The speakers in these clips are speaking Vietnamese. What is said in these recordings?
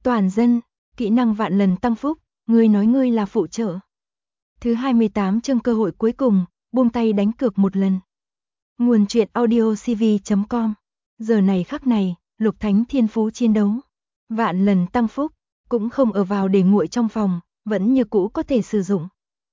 Toàn dân, kỹ năng vạn lần tăng phúc, ngươi nói ngươi là phụ trợ. Thứ 28 chương cơ hội cuối cùng, buông tay đánh cược một lần. Nguồn truyện audiocv.com. Giờ này khắc này, Lục Thánh thiên phú chiến đấu. Vạn lần tăng phúc, cũng không ở vào để nguội trong phòng, vẫn như cũ có thể sử dụng.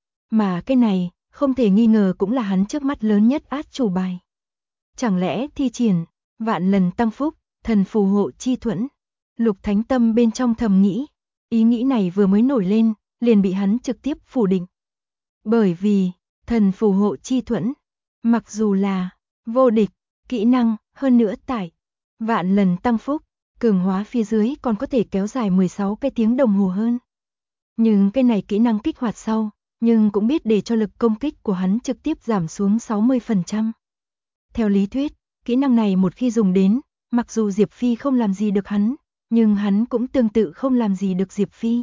Mà cái này, không thể nghi ngờ cũng là hắn trước mắt lớn nhất át chủ bài. Chẳng lẽ thi triển, vạn lần tăng phúc, thần phù hộ chi thuẫn. Lục Thánh tâm bên trong thầm nghĩ, ý nghĩ này vừa mới nổi lên, liền bị hắn trực tiếp phủ định. Bởi vì, thần phù hộ chi thuẫn, mặc dù là vô địch, kỹ năng, hơn nữa tại vạn lần tăng phúc, cường hóa phía dưới còn có thể kéo dài 16 cái tiếng đồng hồ hơn. Nhưng cái này kỹ năng kích hoạt sau, nhưng cũng biết để cho lực công kích của hắn trực tiếp giảm xuống 60%. Theo lý thuyết, kỹ năng này một khi dùng đến, mặc dù Diệp Phi không làm gì được hắn, nhưng hắn cũng tương tự không làm gì được Diệp Phi.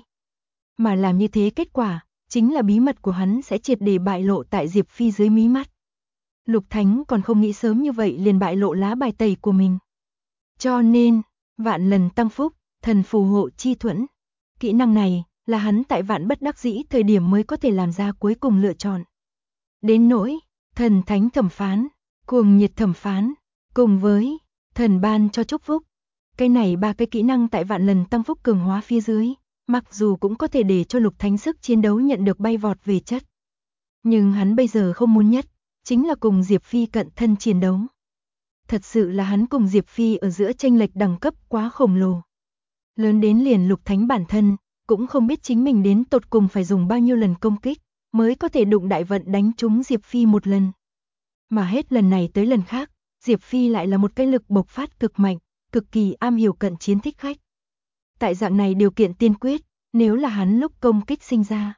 Mà làm như thế kết quả, chính là bí mật của hắn sẽ triệt để bại lộ tại Diệp Phi dưới mí mắt. Lục Thánh còn không nghĩ sớm như vậy liền bại lộ lá bài tẩy của mình. Cho nên, vạn lần tăng phúc, thần phù hộ chi thuẫn. Kỹ năng này, là hắn tại vạn bất đắc dĩ thời điểm mới có thể làm ra cuối cùng lựa chọn. Đến nỗi, thần thánh thẩm phán, cuồng nhiệt thẩm phán, cùng với thần ban cho chúc phúc. Cái này ba cái kỹ năng tại vạn lần tăng phúc cường hóa phía dưới, mặc dù cũng có thể để cho Lục Thánh sức chiến đấu nhận được bay vọt về chất. Nhưng hắn bây giờ không muốn nhất, chính là cùng Diệp Phi cận thân chiến đấu. Thật sự là hắn cùng Diệp Phi ở giữa chênh lệch đẳng cấp quá khổng lồ. Lớn đến liền Lục Thánh bản thân, cũng không biết chính mình đến tột cùng phải dùng bao nhiêu lần công kích, mới có thể đụng đại vận đánh trúng Diệp Phi một lần. Mà hết lần này tới lần khác, Diệp Phi lại là một cái lực bộc phát cực mạnh, cực kỳ am hiểu cận chiến thích khách. Tại dạng này điều kiện tiên quyết, nếu là hắn lúc công kích sinh ra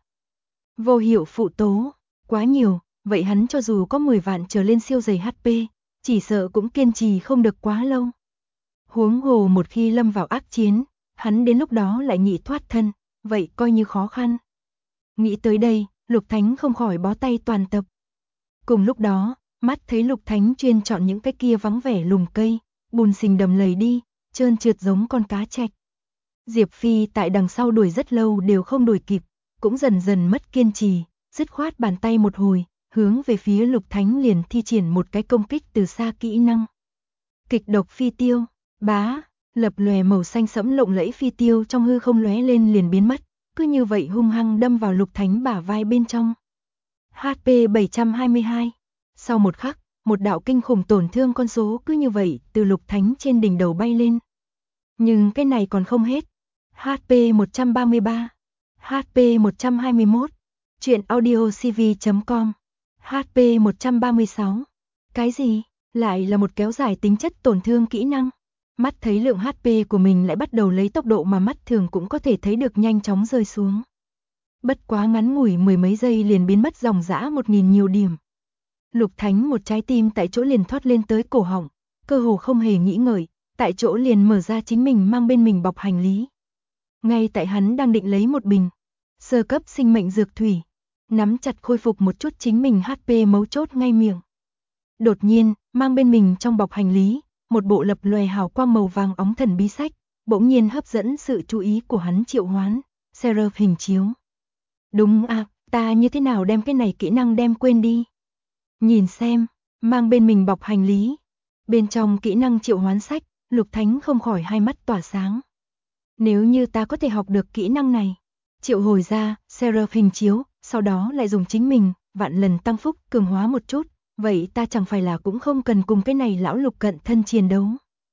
vô hiệu phụ tố, quá nhiều, vậy hắn cho dù có 10 vạn trở lên siêu dày HP, chỉ sợ cũng kiên trì không được quá lâu. Huống hồ một khi lâm vào ác chiến, hắn đến lúc đó lại nghĩ thoát thân, vậy coi như khó khăn. Nghĩ tới đây, Lục Thánh không khỏi bó tay toàn tập. Cùng lúc đó, mắt thấy Lục Thánh chuyên chọn những cái kia vắng vẻ lùm cây, bùn xình đầm lầy đi, trơn trượt giống con cá trạch. Diệp Phi tại đằng sau đuổi rất lâu đều không đuổi kịp, cũng dần dần mất kiên trì, dứt khoát bàn tay một hồi, hướng về phía Lục Thánh liền thi triển một cái công kích từ xa kỹ năng. Kịch độc phi tiêu, bá, lập lòe màu xanh sẫm lộng lẫy phi tiêu trong hư không lóe lên liền biến mất, cứ như vậy hung hăng đâm vào Lục Thánh bả vai bên trong. HP 722. Sau một khắc, một đạo kinh khủng tổn thương con số cứ như vậy từ Lục Thánh trên đỉnh đầu bay lên. Nhưng cái này còn không hết. HP 133, HP 121, truyện audiocv.com, HP 136. Cái gì? Lại là một kéo dài tính chất tổn thương kỹ năng. Mắt thấy lượng HP của mình lại bắt đầu lấy tốc độ mà mắt thường cũng có thể thấy được nhanh chóng rơi xuống. Bất quá ngắn ngủi mười mấy giây liền biến mất dòng dã 1000 nhiều điểm. Lục Thánh một trái tim tại chỗ liền thoát lên tới cổ họng, cơ hồ không hề nghĩ ngợi, tại chỗ liền mở ra chính mình mang bên mình bọc hành lý. Ngay tại hắn đang định lấy một bình sơ cấp sinh mệnh dược thủy, nắm chặt khôi phục một chút chính mình HP mấu chốt ngay miệng. Đột nhiên, mang bên mình trong bọc hành lý, một bộ lập lòe hào quang màu vàng óng thần bí sách, bỗng nhiên hấp dẫn sự chú ý của hắn triệu hoán, Seraph hình chiếu. Đúng à, ta như thế nào đem cái này kỹ năng đem quên đi. Nhìn xem, mang bên mình bọc hành lý, bên trong kỹ năng triệu hoán sách, Lục Thánh không khỏi hai mắt tỏa sáng. Nếu như ta có thể học được kỹ năng này, triệu hồi ra, Seraph hình chiếu, sau đó lại dùng chính mình, vạn lần tăng phúc, cường hóa một chút, vậy ta chẳng phải là cũng không cần cùng cái này lão Lục cận thân chiến đấu.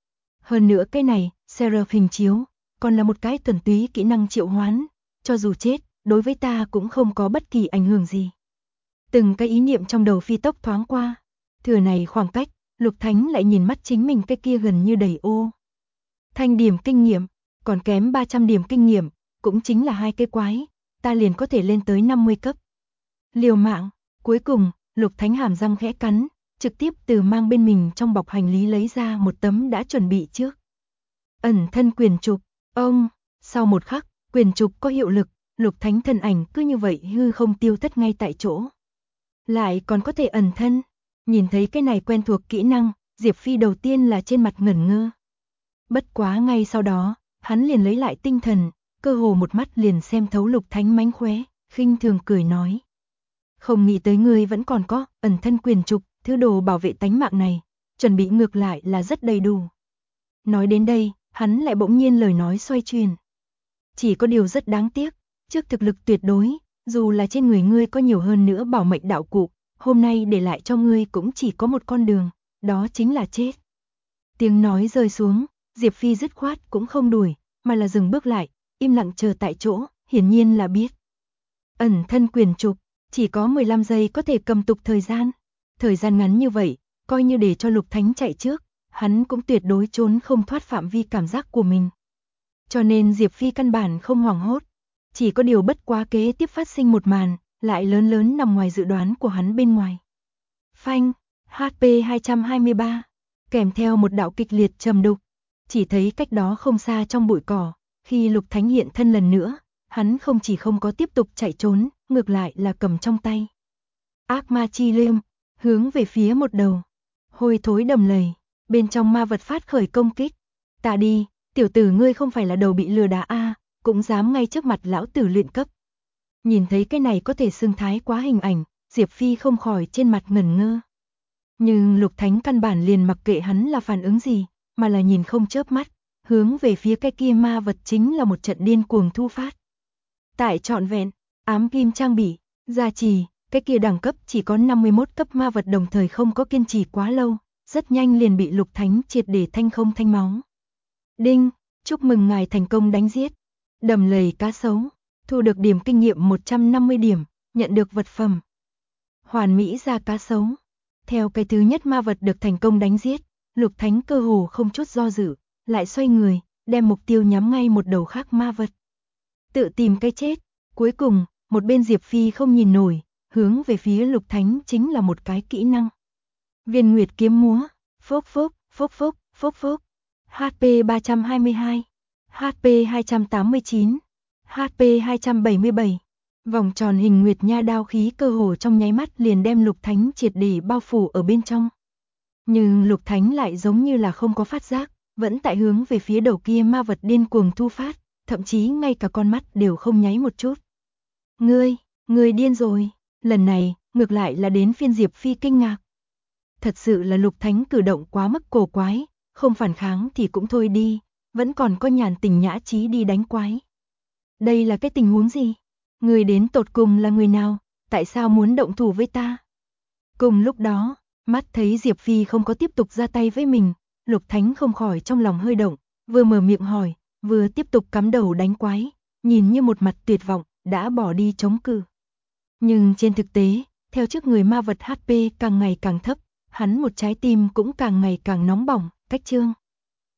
Hơn nữa cái này, Seraph hình chiếu, còn là một cái thuần túy kỹ năng triệu hoán, cho dù chết, đối với ta cũng không có bất kỳ ảnh hưởng gì. Từng cái ý niệm trong đầu phi tốc thoáng qua, thừa này khoảng cách, Lục Thánh lại nhìn mắt chính mình cái kia gần như đầy ô. Thanh điểm kinh nghiệm, còn kém 300 điểm kinh nghiệm, cũng chính là hai cái quái, ta liền có thể lên tới 50 cấp. Liều mạng, cuối cùng, Lục Thánh hàm răng khẽ cắn, trực tiếp từ mang bên mình trong bọc hành lý lấy ra một tấm đã chuẩn bị trước. Ẩn thân quyền trục, ông, sau một khắc, quyền trục có hiệu lực, Lục Thánh thân ảnh cứ như vậy hư không tiêu thất ngay tại chỗ. Lại còn có thể ẩn thân, nhìn thấy cái này quen thuộc kỹ năng, Diệp Phi đầu tiên là trên mặt ngẩn ngơ. Bất quá ngay sau đó, hắn liền lấy lại tinh thần, cơ hồ một mắt liền xem thấu Lục Thánh mánh khóe, khinh thường cười nói. Không nghĩ tới ngươi vẫn còn có ẩn thân quyền trục, thứ đồ bảo vệ tánh mạng này, chuẩn bị ngược lại là rất đầy đủ. Nói đến đây, hắn lại bỗng nhiên lời nói xoay chuyển. Chỉ có điều rất đáng tiếc, trước thực lực tuyệt đối, dù là trên người ngươi có nhiều hơn nữa bảo mệnh đạo cụ, hôm nay để lại cho ngươi cũng chỉ có một con đường, đó chính là chết. Tiếng nói rơi xuống, Diệp Phi dứt khoát cũng không đuổi, mà là dừng bước lại, im lặng chờ tại chỗ, hiển nhiên là biết. Ẩn thân quyền trục, chỉ có 15 giây có thể cầm tục thời gian. Thời gian ngắn như vậy, coi như để cho Lục Thánh chạy trước, hắn cũng tuyệt đối trốn không thoát phạm vi cảm giác của mình. Cho nên Diệp Phi căn bản không hoảng hốt, chỉ có điều bất quá kế tiếp phát sinh một màn, lại lớn nằm ngoài dự đoán của hắn bên ngoài. Phanh, HP 223, kèm theo một đạo kịch liệt trầm đục, chỉ thấy cách đó không xa trong bụi cỏ, khi Lục Thánh hiện thân lần nữa, hắn không chỉ không có tiếp tục chạy trốn, ngược lại là cầm trong tay ác ma chi liêm, hướng về phía một đầu hôi thối đầm lầy, bên trong ma vật phát khởi công kích. Ta đi, tiểu tử ngươi không phải là đầu bị lừa đá a, cũng dám ngay trước mặt lão tử luyện cấp. Nhìn thấy cái này có thể xưng thái quá hình ảnh, Diệp Phi không khỏi trên mặt ngẩn ngơ. Nhưng Lục Thánh căn bản liền mặc kệ hắn là phản ứng gì, mà là nhìn không chớp mắt, hướng về phía cái kia ma vật chính là một trận điên cuồng thu phát. Tại trọn vẹn, ám kim trang bị, gia trì, cái kia đẳng cấp chỉ có 51 cấp ma vật đồng thời không có kiên trì quá lâu, rất nhanh liền bị Lục Thánh triệt để thanh không thanh máu. Đinh, chúc mừng ngài thành công đánh giết đầm lầy cá sấu, thu được điểm kinh nghiệm 150 điểm, nhận được vật phẩm hoàn mỹ da cá sấu. Theo cái thứ nhất ma vật được thành công đánh giết, Lục Thánh cơ hồ không chút do dự, lại xoay người, đem mục tiêu nhắm ngay một đầu khác ma vật. Tự tìm cái chết. Cuối cùng, một bên Diệp Phi không nhìn nổi, hướng về phía Lục Thánh chính là một cái kỹ năng. Viên Nguyệt kiếm múa, phốc phốc, phốc phốc, phốc phốc. HP 322, HP 289, HP 277. Vòng tròn hình nguyệt nha đao khí cơ hồ trong nháy mắt liền đem Lục Thánh triệt để bao phủ ở bên trong. Nhưng Lục Thánh lại giống như là không có phát giác, vẫn tại hướng về phía đầu kia ma vật điên cuồng thu phát, thậm chí ngay cả con mắt đều không nháy một chút. Ngươi điên rồi, lần này, ngược lại là đến phiên Diệp Phi kinh ngạc. Thật sự là Lục Thánh cử động quá mức cổ quái, không phản kháng thì cũng thôi đi, vẫn còn có nhàn tình nhã trí đi đánh quái. Đây là cái tình huống gì? Người đến tột cùng là người nào, tại sao muốn động thủ với ta? Cùng lúc đó, mắt thấy Diệp Phi không có tiếp tục ra tay với mình, Lục Thánh không khỏi trong lòng hơi động, vừa mở miệng hỏi, vừa tiếp tục cắm đầu đánh quái, nhìn như một mặt tuyệt vọng, đã bỏ đi chống cự. Nhưng trên thực tế, theo trước người ma vật HP càng ngày càng thấp, hắn một trái tim cũng càng ngày càng nóng bỏng, cách chương.